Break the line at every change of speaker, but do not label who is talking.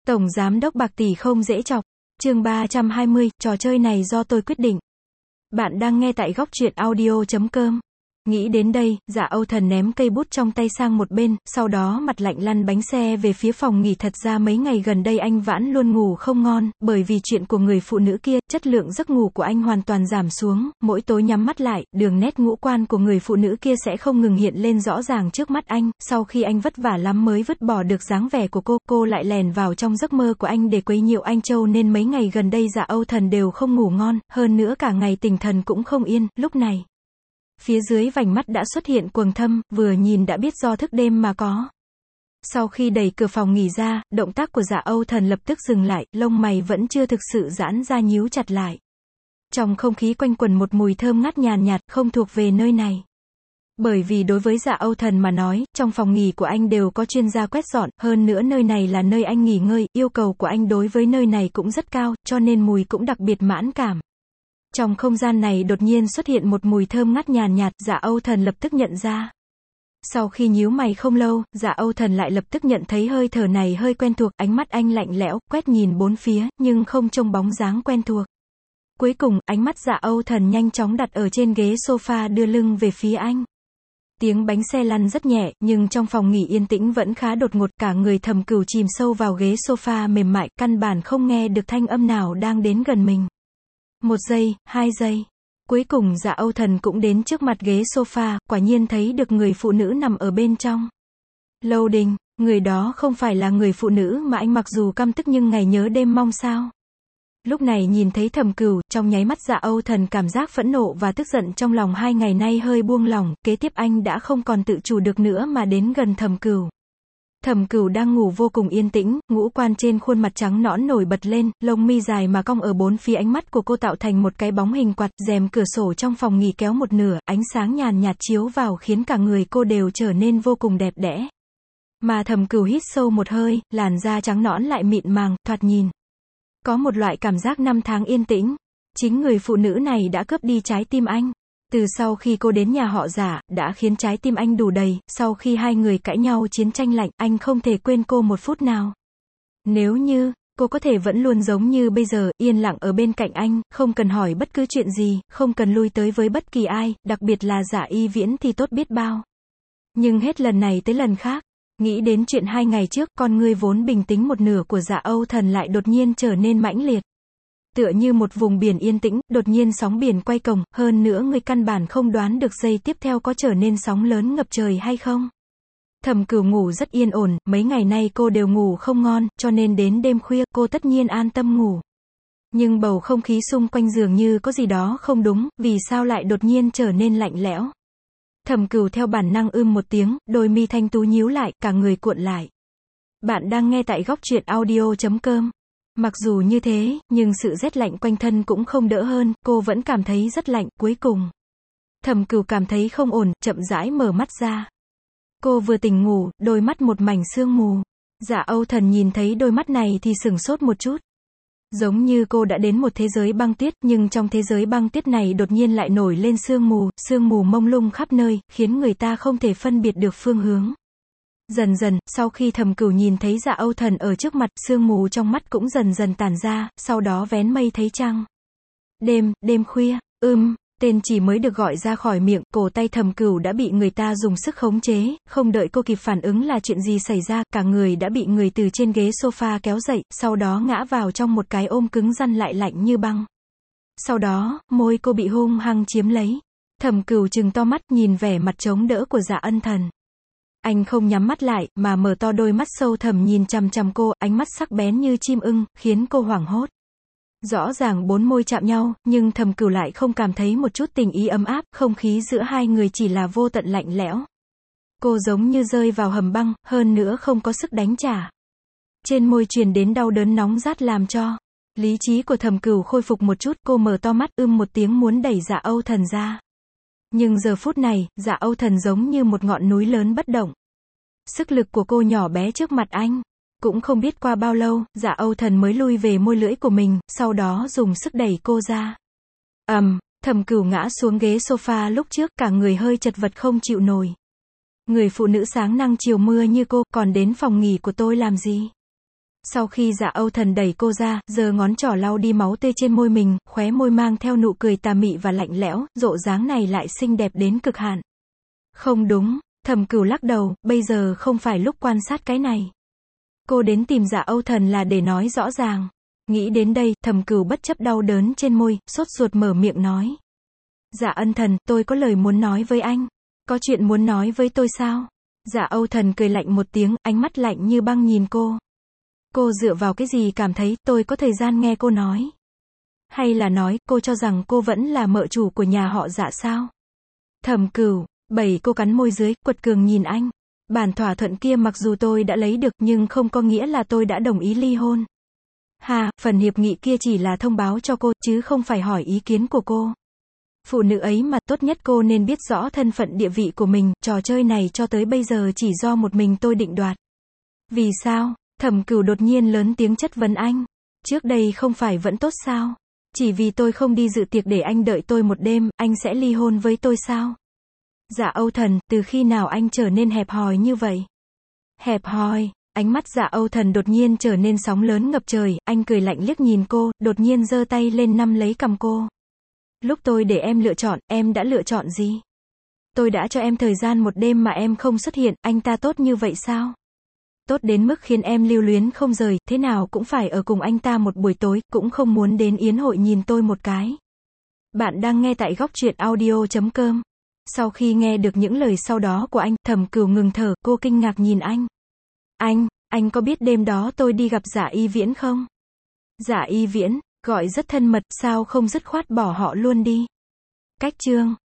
Tổng giám đốc bạc tỷ không dễ chọc. Chương 320, trò chơi này do tôi quyết định. Bạn đang nghe tại góc truyện audio.com. Nghĩ đến đây, Dạ Âu Thần ném cây bút trong tay sang một bên, sau đó mặt lạnh lăn bánh xe về phía phòng nghỉ. Thật ra mấy ngày gần đây anh Vãn luôn ngủ không ngon, bởi vì chuyện của người phụ nữ kia, chất lượng giấc ngủ của anh hoàn toàn giảm xuống, mỗi tối nhắm mắt lại, đường nét ngũ quan của người phụ nữ kia sẽ không ngừng hiện lên rõ ràng trước mắt anh. Sau khi anh vất vả lắm mới vứt bỏ được dáng vẻ của cô lại lèn vào trong giấc mơ của anh để quấy nhiễu anh Châu, nên mấy ngày gần đây Dạ Âu Thần đều không ngủ ngon, hơn nữa cả ngày tinh thần cũng không yên. Lúc này, phía dưới vành mắt đã xuất hiện quầng thâm, vừa nhìn đã biết do thức đêm mà có. Sau khi đẩy cửa phòng nghỉ ra, động tác của Dạ Âu Thần lập tức dừng lại, lông mày vẫn chưa thực sự giãn ra, nhíu chặt lại. Trong không khí quanh quẩn một mùi thơm ngát nhàn nhạt, không thuộc về nơi này. Bởi vì đối với Dạ Âu Thần mà nói, trong phòng nghỉ của anh đều có chuyên gia quét dọn, hơn nữa nơi này là nơi anh nghỉ ngơi, yêu cầu của anh đối với nơi này cũng rất cao, cho nên mùi cũng đặc biệt mãn cảm. Trong không gian này đột nhiên xuất hiện một mùi thơm ngát nhàn nhạt, Dạ Âu Thần lập tức nhận ra. Sau khi nhíu mày không lâu, Dạ Âu Thần lại lập tức nhận thấy hơi thở này hơi quen thuộc, ánh mắt anh lạnh lẽo, quét nhìn bốn phía, nhưng không trông bóng dáng quen thuộc. Cuối cùng, ánh mắt Dạ Âu Thần nhanh chóng đặt ở trên ghế sofa đưa lưng về phía anh. Tiếng bánh xe lăn rất nhẹ, nhưng trong phòng nghỉ yên tĩnh vẫn khá đột ngột, cả người Thẩm Cửu chìm sâu vào ghế sofa mềm mại, căn bản không nghe được thanh âm nào đang đến gần mình. 1 giây, 2 giây. Cuối cùng Dạ Âu Thần cũng đến trước mặt ghế sofa, quả nhiên thấy được người phụ nữ nằm ở bên trong. Lâu Đình, người đó không phải là người phụ nữ mà anh mặc dù căm tức nhưng ngày nhớ đêm mong sao. Lúc này nhìn thấy Thẩm Cửu, trong nháy mắt Dạ Âu Thần cảm giác phẫn nộ và tức giận trong lòng 2 ngày nay hơi buông lỏng, kế tiếp anh đã không còn tự chủ được nữa mà đến gần Thẩm Cửu. Thẩm Cửu đang ngủ vô cùng yên tĩnh, ngũ quan trên khuôn mặt trắng nõn nổi bật lên, lông mi dài mà cong ở bốn phía ánh mắt của cô tạo thành một cái bóng hình quạt, rèm cửa sổ trong phòng nghỉ kéo một nửa, ánh sáng nhàn nhạt chiếu vào khiến cả người cô đều trở nên vô cùng đẹp đẽ. Mà Thẩm Cửu hít sâu một hơi, làn da trắng nõn lại mịn màng, thoạt nhìn có một loại cảm giác năm tháng yên tĩnh. Chính người phụ nữ này đã cướp đi trái tim anh. Từ sau khi cô đến nhà họ Dạ, đã khiến trái tim anh đủ đầy, sau khi hai người cãi nhau chiến tranh lạnh, anh không thể quên cô một phút nào. Nếu như, cô có thể vẫn luôn giống như bây giờ, yên lặng ở bên cạnh anh, không cần hỏi bất cứ chuyện gì, không cần lui tới với bất kỳ ai, đặc biệt là Dạ Y Viễn thì tốt biết bao. Nhưng hết lần này tới lần khác, nghĩ đến chuyện 2 ngày trước, con người vốn bình tĩnh một nửa của Dạ Âu Thần lại đột nhiên trở nên mãnh liệt. Tựa như một vùng biển yên tĩnh, đột nhiên sóng biển quay cuồng, hơn nữa người căn bản không đoán được giây tiếp theo có trở nên sóng lớn ngập trời hay không. Thẩm Cửu ngủ rất yên ổn, mấy ngày nay cô đều ngủ không ngon, cho nên đến đêm khuya, cô tất nhiên an tâm ngủ. Nhưng bầu không khí xung quanh dường như có gì đó không đúng, vì sao lại đột nhiên trở nên lạnh lẽo. Thẩm Cửu theo bản năng một tiếng, đôi mi thanh tú nhíu lại, cả người cuộn lại. Bạn đang nghe tại góc truyện audio.com. Mặc dù như thế, nhưng sự rét lạnh quanh thân cũng không đỡ hơn, cô vẫn cảm thấy rất lạnh. Cuối cùng, Thẩm Cửu cảm thấy không ổn, chậm rãi mở mắt ra. Cô vừa tỉnh ngủ, đôi mắt một mảnh sương mù. Dạ Âu Thần nhìn thấy đôi mắt này thì sửng sốt một chút. Giống như cô đã đến một thế giới băng tuyết, nhưng trong thế giới băng tuyết này đột nhiên lại nổi lên sương mù mông lung khắp nơi, khiến người ta không thể phân biệt được phương hướng. Dần dần, sau khi Thẩm Cửu nhìn thấy Dạ Âu Thần ở trước mặt, sương mù trong mắt cũng dần dần tản ra, sau đó vén mây thấy trăng. Đêm khuya, tên chỉ mới được gọi ra khỏi miệng, cổ tay Thẩm Cửu đã bị người ta dùng sức khống chế, không đợi cô kịp phản ứng là chuyện gì xảy ra, cả người đã bị người từ trên ghế sofa kéo dậy, sau đó ngã vào trong một cái ôm cứng rắn lại lạnh như băng. Sau đó, môi cô bị hung hăng chiếm lấy. Thẩm Cửu trừng to mắt nhìn vẻ mặt chống đỡ của Dạ Ân Thần. Anh không nhắm mắt lại, mà mở to đôi mắt sâu thẳm nhìn chằm chằm cô, ánh mắt sắc bén như chim ưng, khiến cô hoảng hốt. Rõ ràng 4 môi chạm nhau, nhưng Thẩm Cửu lại không cảm thấy một chút tình ý ấm áp, không khí giữa hai người chỉ là vô tận lạnh lẽo. Cô giống như rơi vào hầm băng, hơn nữa không có sức đánh trả. Trên môi truyền đến đau đớn nóng rát làm cho lý trí của Thẩm Cửu khôi phục một chút, cô mở to mắt, một tiếng muốn đẩy Dạ Âu Thần ra. Nhưng giờ phút này, Dạ Âu Thần giống như một ngọn núi lớn bất động. Sức lực của cô nhỏ bé trước mặt anh. Cũng không biết qua bao lâu, Dạ Âu Thần mới lui về môi lưỡi của mình, sau đó dùng sức đẩy cô ra. Thẩm Cửu ngã xuống ghế sofa lúc trước, cả người hơi chật vật không chịu nổi. Người phụ nữ sáng nắng chiều mưa như cô, còn đến phòng nghỉ của tôi làm gì? Sau khi Dạ Âu Thần đẩy cô ra, giơ ngón trỏ lau đi máu tươi trên môi mình, khóe môi mang theo nụ cười tà mị và lạnh lẽo, rộ dáng này lại xinh đẹp đến cực hạn. Không đúng, Thẩm Cửu lắc đầu, bây giờ không phải lúc quan sát cái này. Cô đến tìm Dạ Âu Thần là để nói rõ ràng. Nghĩ đến đây, Thẩm Cửu bất chấp đau đớn trên môi, sốt ruột mở miệng nói. Dạ Ân Thần, tôi có lời muốn nói với anh. Có chuyện muốn nói với tôi sao? Dạ Âu Thần cười lạnh một tiếng, ánh mắt lạnh như băng nhìn cô. Cô dựa vào cái gì cảm thấy tôi có thời gian nghe cô nói? Hay là nói, cô cho rằng cô vẫn là mợ chủ của nhà họ Dạ sao? Thẩm Cửu, cô cắn môi dưới, quật cường nhìn anh. Bản thỏa thuận kia mặc dù tôi đã lấy được nhưng không có nghĩa là tôi đã đồng ý ly hôn. Phần hiệp nghị kia chỉ là thông báo cho cô, chứ không phải hỏi ý kiến của cô. Phụ nữ ấy mà, tốt nhất cô nên biết rõ thân phận địa vị của mình, trò chơi này cho tới bây giờ chỉ do một mình tôi định đoạt. Vì sao? Thẩm Cửu đột nhiên lớn tiếng chất vấn anh. Trước đây không phải vẫn tốt sao? Chỉ vì tôi không đi dự tiệc để anh đợi tôi một đêm, anh sẽ ly hôn với tôi sao? Dạ Âu Thần, từ khi nào anh trở nên hẹp hòi như vậy? Hẹp hòi? Ánh mắt Dạ Âu Thần đột nhiên trở nên sóng lớn ngập trời, anh cười lạnh liếc nhìn cô, đột nhiên giơ tay lên nắm lấy cằm cô. Lúc tôi để em lựa chọn, em đã lựa chọn gì? Tôi đã cho em thời gian một đêm mà em không xuất hiện, anh ta tốt như vậy sao? Tốt đến mức khiến em lưu luyến không rời, thế nào cũng phải ở cùng anh ta một buổi tối, cũng không muốn đến yến hội nhìn tôi một cái. Bạn đang nghe tại Góc Truyện Audio.com. Sau khi nghe được những lời sau đó của anh, Thẩm Cửu ngừng thở, cô kinh ngạc nhìn anh. Anh có biết đêm đó tôi đi gặp Dạ Y Viễn không? Dạ Y Viễn, gọi rất thân mật, sao không dứt khoát bỏ họ luôn đi? Cách chương